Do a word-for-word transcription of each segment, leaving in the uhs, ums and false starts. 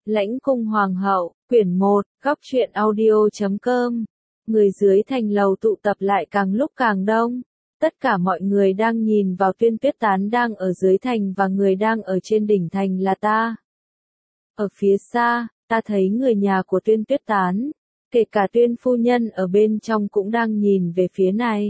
Lãnh cung hoàng hậu, quyển một, góc truyện audio chấm com. Người dưới thành lầu tụ tập lại càng lúc càng đông. Tất cả mọi người đang nhìn vào Tuyên Tuyết Tán đang ở dưới thành và người đang ở trên đỉnh thành là ta. Ở phía xa, ta thấy người nhà của Tuyên Tuyết Tán, kể cả Tuyên phu nhân ở bên trong cũng đang nhìn về phía này.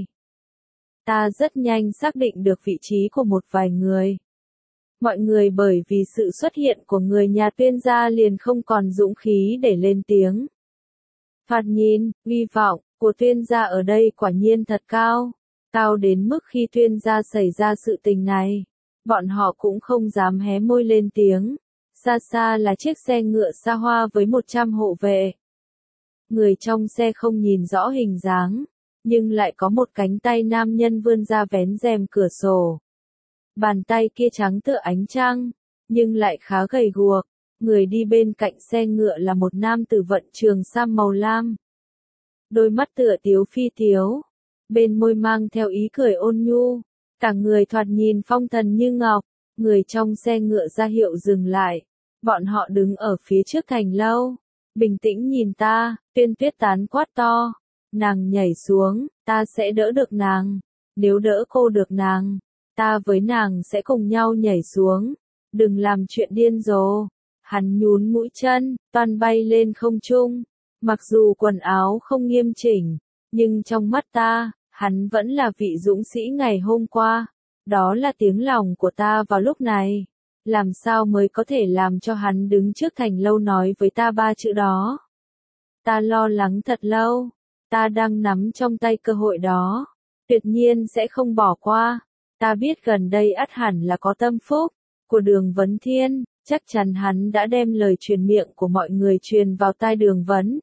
Ta rất nhanh xác định được vị trí của một vài người. Mọi người bởi vì sự xuất hiện của người nhà Tuyên gia liền không còn dũng khí để lên tiếng. Thoạt nhìn, uy vọng của Tuyên gia ở đây quả nhiên thật cao, cao đến mức khi Tuyên gia xảy ra sự tình này, bọn họ cũng không dám hé môi lên tiếng. Xa xa là chiếc xe ngựa xa hoa với một trăm hộ vệ. Người trong xe không nhìn rõ hình dáng, nhưng lại có một cánh tay nam nhân vươn ra vén rèm cửa sổ. Bàn tay kia trắng tựa ánh trăng, nhưng lại khá gầy guộc. Người đi bên cạnh xe ngựa là một nam tử vận trường sam màu lam. Đôi mắt tựa tiếu phi tiếu, bên môi mang theo ý cười ôn nhu, cả người thoạt nhìn phong thần như ngọc. Người trong xe ngựa ra hiệu dừng lại, bọn họ đứng ở phía trước thành lâu, bình tĩnh nhìn ta. Tuyên Tuyết Tán quát to, nàng nhảy xuống, ta sẽ đỡ được nàng, nếu đỡ cô được nàng, ta với nàng sẽ cùng nhau nhảy xuống, đừng làm chuyện điên rồ. Hắn nhún mũi chân, toan bay lên không trung, mặc dù quần áo không nghiêm chỉnh, nhưng trong mắt ta, hắn vẫn là vị dũng sĩ ngày hôm qua. Đó là tiếng lòng của ta vào lúc này. Làm sao mới có thể làm cho hắn đứng trước thành lâu nói với ta ba chữ đó? Ta lo lắng thật lâu. Ta đang nắm trong tay cơ hội đó. Tuyệt nhiên sẽ không bỏ qua. Ta biết gần đây ắt hẳn là có tâm phúc của Đường Vấn Thiên. Chắc chắn hắn đã đem lời truyền miệng của mọi người truyền vào tai Đường Vấn.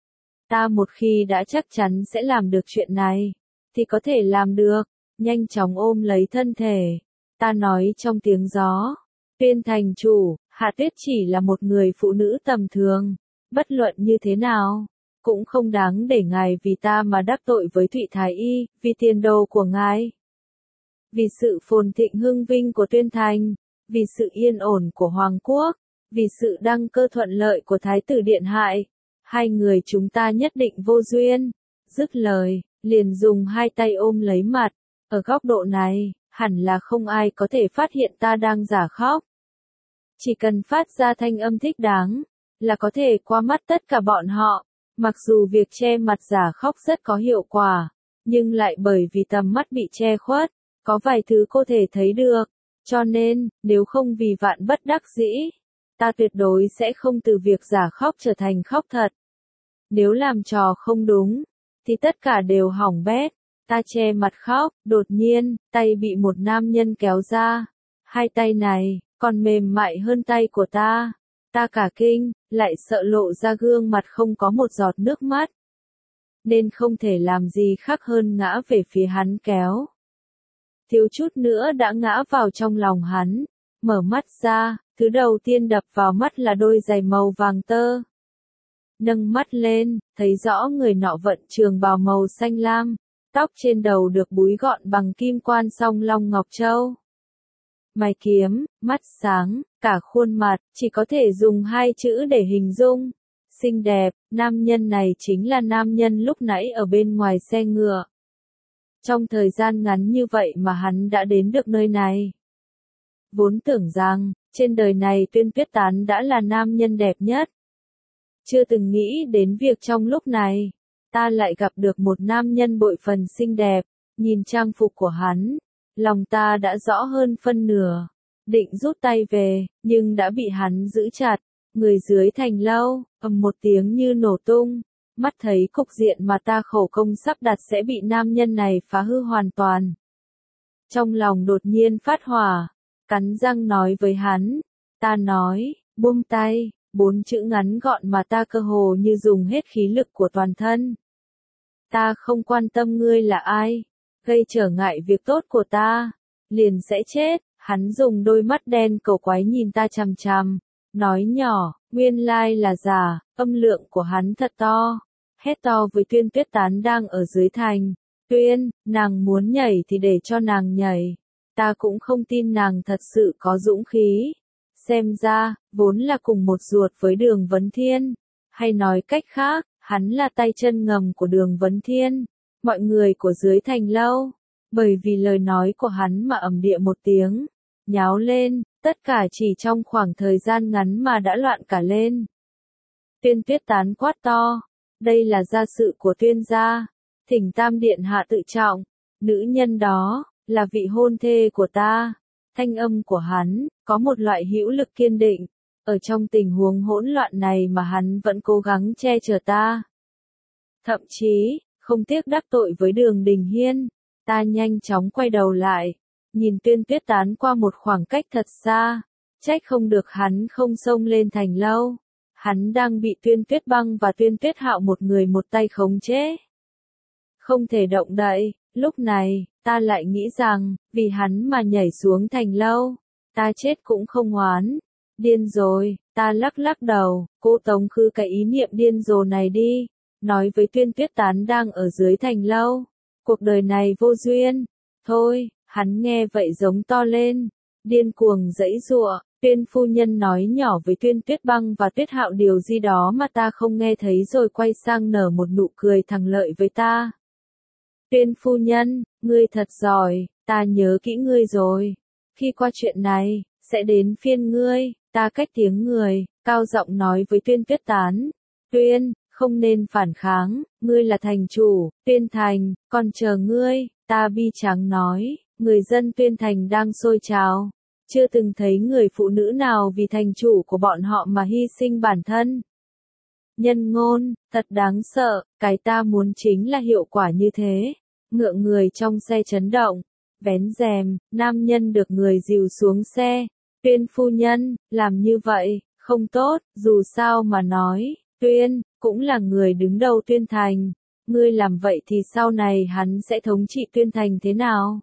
Ta một khi đã chắc chắn sẽ làm được chuyện này, thì có thể làm được. Nhanh chóng ôm lấy thân thể. Ta nói trong tiếng gió. Tuyên thành chủ, Hạ Tuyết chỉ là một người phụ nữ tầm thường. Bất luận như thế nào, cũng không đáng để ngài vì ta mà đắc tội với Thụy Thái Y, vì tiền đồ của ngài. Vì sự phồn thịnh hưng vinh của Tuyên thành, vì sự yên ổn của Hoàng quốc, vì sự đăng cơ thuận lợi của Thái tử Điện Hại. Hai người chúng ta nhất định vô duyên. Dứt lời, liền dùng hai tay ôm lấy mặt. Ở góc độ này, hẳn là không ai có thể phát hiện ta đang giả khóc. Chỉ cần phát ra thanh âm thích đáng, là có thể qua mắt tất cả bọn họ. Mặc dù việc che mặt giả khóc rất có hiệu quả, nhưng lại bởi vì tầm mắt bị che khuất, có vài thứ cô thể thấy được. Cho nên, nếu không vì vạn bất đắc dĩ, ta tuyệt đối sẽ không từ việc giả khóc trở thành khóc thật. Nếu làm trò không đúng, thì tất cả đều hỏng bét. Ta che mặt khóc, đột nhiên, tay bị một nam nhân kéo ra. Hai tay này, còn mềm mại hơn tay của ta. Ta cả kinh, lại sợ lộ ra gương mặt không có một giọt nước mắt. Nên không thể làm gì khác hơn ngã về phía hắn kéo. Thiếu chút nữa đã ngã vào trong lòng hắn. Mở mắt ra, thứ đầu tiên đập vào mắt là đôi giày màu vàng tơ. Nâng mắt lên, thấy rõ người nọ vận trường bào màu xanh lam. Tóc trên đầu được búi gọn bằng kim quan song long ngọc châu. Mày kiếm, mắt sáng, cả khuôn mặt, chỉ có thể dùng hai chữ để hình dung. Xinh đẹp, nam nhân này chính là nam nhân lúc nãy ở bên ngoài xe ngựa. Trong thời gian ngắn như vậy mà hắn đã đến được nơi này. Vốn tưởng rằng, trên đời này Tuyên Tuyết Tán đã là nam nhân đẹp nhất. Chưa từng nghĩ đến việc trong lúc này, ta lại gặp được một nam nhân bội phần xinh đẹp. Nhìn trang phục của hắn, lòng ta đã rõ hơn phân nửa. Định rút tay về, nhưng đã bị hắn giữ chặt. Người dưới thành lâu, ầm một tiếng như nổ tung. Mắt thấy cục diện mà ta khổ công sắp đặt sẽ bị nam nhân này phá hư hoàn toàn. Trong lòng đột nhiên phát hỏa, cắn răng nói với hắn. Ta nói, buông tay. Bốn chữ ngắn gọn mà ta cơ hồ như dùng hết khí lực của toàn thân. Ta không quan tâm ngươi là ai, gây trở ngại việc tốt của ta, liền sẽ chết. Hắn dùng đôi mắt đen cầu quái nhìn ta chằm chằm, nói nhỏ, nguyên lai là giả. Âm lượng của hắn thật to, hét to với Tuyên Tuyết Tán đang ở dưới thành. Tuyên, nàng muốn nhảy thì để cho nàng nhảy, ta cũng không tin nàng thật sự có dũng khí. Xem ra, vốn là cùng một ruột với Đường Vấn Thiên. Hay nói cách khác, hắn là tay chân ngầm của Đường Vấn Thiên. Mọi người của dưới thành lâu, bởi vì lời nói của hắn mà ầm địa một tiếng, nháo lên, tất cả chỉ trong khoảng thời gian ngắn mà đã loạn cả lên. Tuyên Tuyết Tán quát to, đây là gia sự của Tuyên gia, thỉnh Tam điện hạ tự trọng, nữ nhân đó, là vị hôn thê của ta. Thanh âm của hắn, có một loại hữu lực kiên định, ở trong tình huống hỗn loạn này mà hắn vẫn cố gắng che chở ta. Thậm chí, không tiếc đắc tội với Đường Đình Hiên, ta nhanh chóng quay đầu lại, nhìn Tuyên Tuyết Tán qua một khoảng cách thật xa, trách không được hắn không xông lên thành lâu. Hắn đang bị Tuyên Tuyết Băng và Tuyên Tuyết Hạo một người một tay khống chế. Không thể động đậy, lúc này, ta lại nghĩ rằng, vì hắn mà nhảy xuống thành lâu, ta chết cũng không oán. Điên rồi, ta lắc lắc đầu, cô tống khứ cái ý niệm điên rồ này đi, nói với Tuyên Tuyết Tán đang ở dưới thành lâu. Cuộc đời này vô duyên. Thôi, hắn nghe vậy giống to lên, điên cuồng giãy giụa. Tuyên phu nhân nói nhỏ với Tuyên Tuyết Băng và Tuyết Hạo điều gì đó mà ta không nghe thấy rồi quay sang nở một nụ cười thẳng lợi với ta. Tuyên phu nhân, ngươi thật giỏi, ta nhớ kỹ ngươi rồi. Khi qua chuyện này, sẽ đến phiên ngươi. Ta cách tiếng người, cao giọng nói với Tuyên Tuyết Tán. Tuyên, không nên phản kháng, ngươi là thành chủ, Tuyên thành, còn chờ ngươi. Ta bi tráng nói, người dân Tuyên thành đang sôi trào. Chưa từng thấy người phụ nữ nào vì thành chủ của bọn họ mà hy sinh bản thân. Nhân ngôn, thật đáng sợ, cái ta muốn chính là hiệu quả như thế. Ngượng người trong xe chấn động, vén rèm, nam nhân được người dìu xuống xe. Tuyên phu nhân, làm như vậy, không tốt, dù sao mà nói, Tuyên, cũng là người đứng đầu Tuyên thành. Ngươi làm vậy thì sau này hắn sẽ thống trị Tuyên thành thế nào?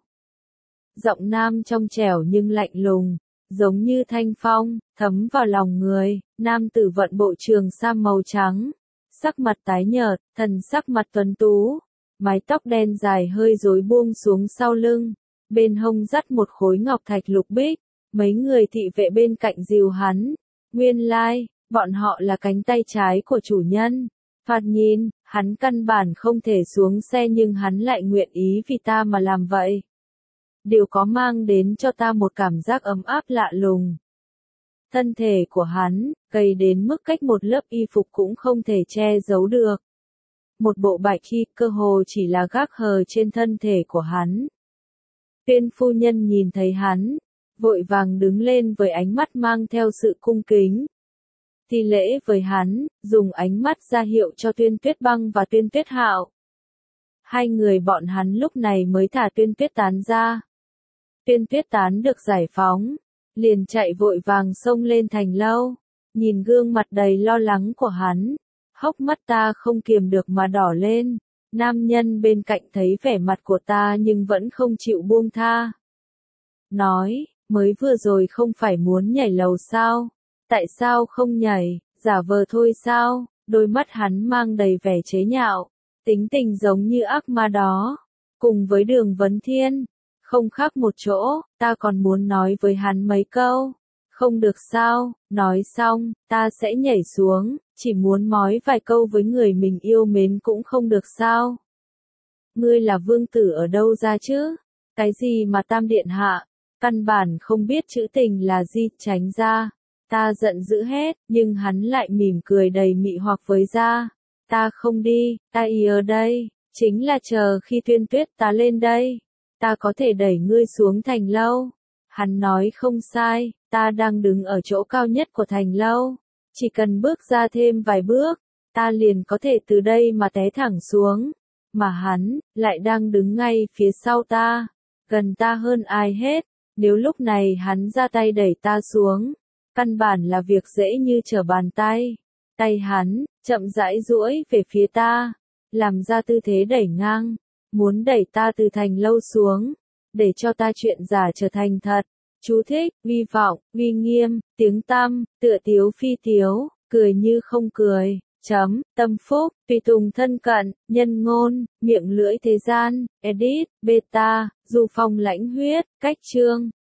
Giọng nam trong trẻo nhưng lạnh lùng, giống như thanh phong, thấm vào lòng người. Nam tử vận bộ trường sam màu trắng, sắc mặt tái nhợt, thần sắc mặt tuấn tú, mái tóc đen dài hơi rối buông xuống sau lưng, bên hông dắt một khối ngọc thạch lục bích. Mấy người thị vệ bên cạnh dìu hắn. Nguyên lai, like, bọn họ là cánh tay trái của chủ nhân. Thoạt nhìn, hắn căn bản không thể xuống xe nhưng hắn lại nguyện ý vì ta mà làm vậy. Điều có mang đến cho ta một cảm giác ấm áp lạ lùng. Thân thể của hắn, gầy đến mức cách một lớp y phục cũng không thể che giấu được. Một bộ bạch y cơ hồ chỉ là gác hờ trên thân thể của hắn. Tuyên phu nhân nhìn thấy hắn, vội vàng đứng lên với ánh mắt mang theo sự cung kính. Thi lễ với hắn, dùng ánh mắt ra hiệu cho Tuyên Tuyết Băng và Tuyên Tuyết Hạo. Hai người bọn hắn lúc này mới thả Tuyên Tuyết Tán ra. Tuyên Tuyết Tán được giải phóng, liền chạy vội vàng xông lên thành lâu, nhìn gương mặt đầy lo lắng của hắn, hốc mắt ta không kiềm được mà đỏ lên. Nam nhân bên cạnh thấy vẻ mặt của ta nhưng vẫn không chịu buông tha. Nói, mới vừa rồi không phải muốn nhảy lầu sao? Tại sao không nhảy, giả vờ thôi sao? Đôi mắt hắn mang đầy vẻ chế nhạo, tính tình giống như ác ma đó. Cùng với Đường Vấn Thiên, không khác một chỗ, ta còn muốn nói với hắn mấy câu. Không được sao, nói xong, ta sẽ nhảy xuống, chỉ muốn nói vài câu với người mình yêu mến cũng không được sao? Ngươi là vương tử ở đâu ra chứ? Cái gì mà Tam điện hạ? Căn bản không biết chữ tình là gì, tránh ra. Ta giận dữ hết, nhưng hắn lại mỉm cười đầy mị hoặc với ra. Ta không đi, ta ý ở đây, chính là chờ khi Tuyên Tuyết ta lên đây. Ta có thể đẩy ngươi xuống thành lâu. Hắn nói không sai, ta đang đứng ở chỗ cao nhất của thành lâu. Chỉ cần bước ra thêm vài bước, ta liền có thể từ đây mà té thẳng xuống. Mà hắn, lại đang đứng ngay phía sau ta, gần ta hơn ai hết. Nếu lúc này hắn ra tay đẩy ta xuống, căn bản là việc dễ như trở bàn tay. Tay hắn, chậm rãi duỗi về phía ta, làm ra tư thế đẩy ngang, muốn đẩy ta từ thành lâu xuống, để cho ta chuyện giả trở thành thật. Chú thích, vi vọng, uy nghiêm, tiếng tăm, tựa tiếu phi tiếu, cười như không cười, chấm, tâm phúc, tùy tùng thân cận, nhân ngôn, miệng lưỡi thế gian, edit, beta, du phong lãnh huyết, cách chương.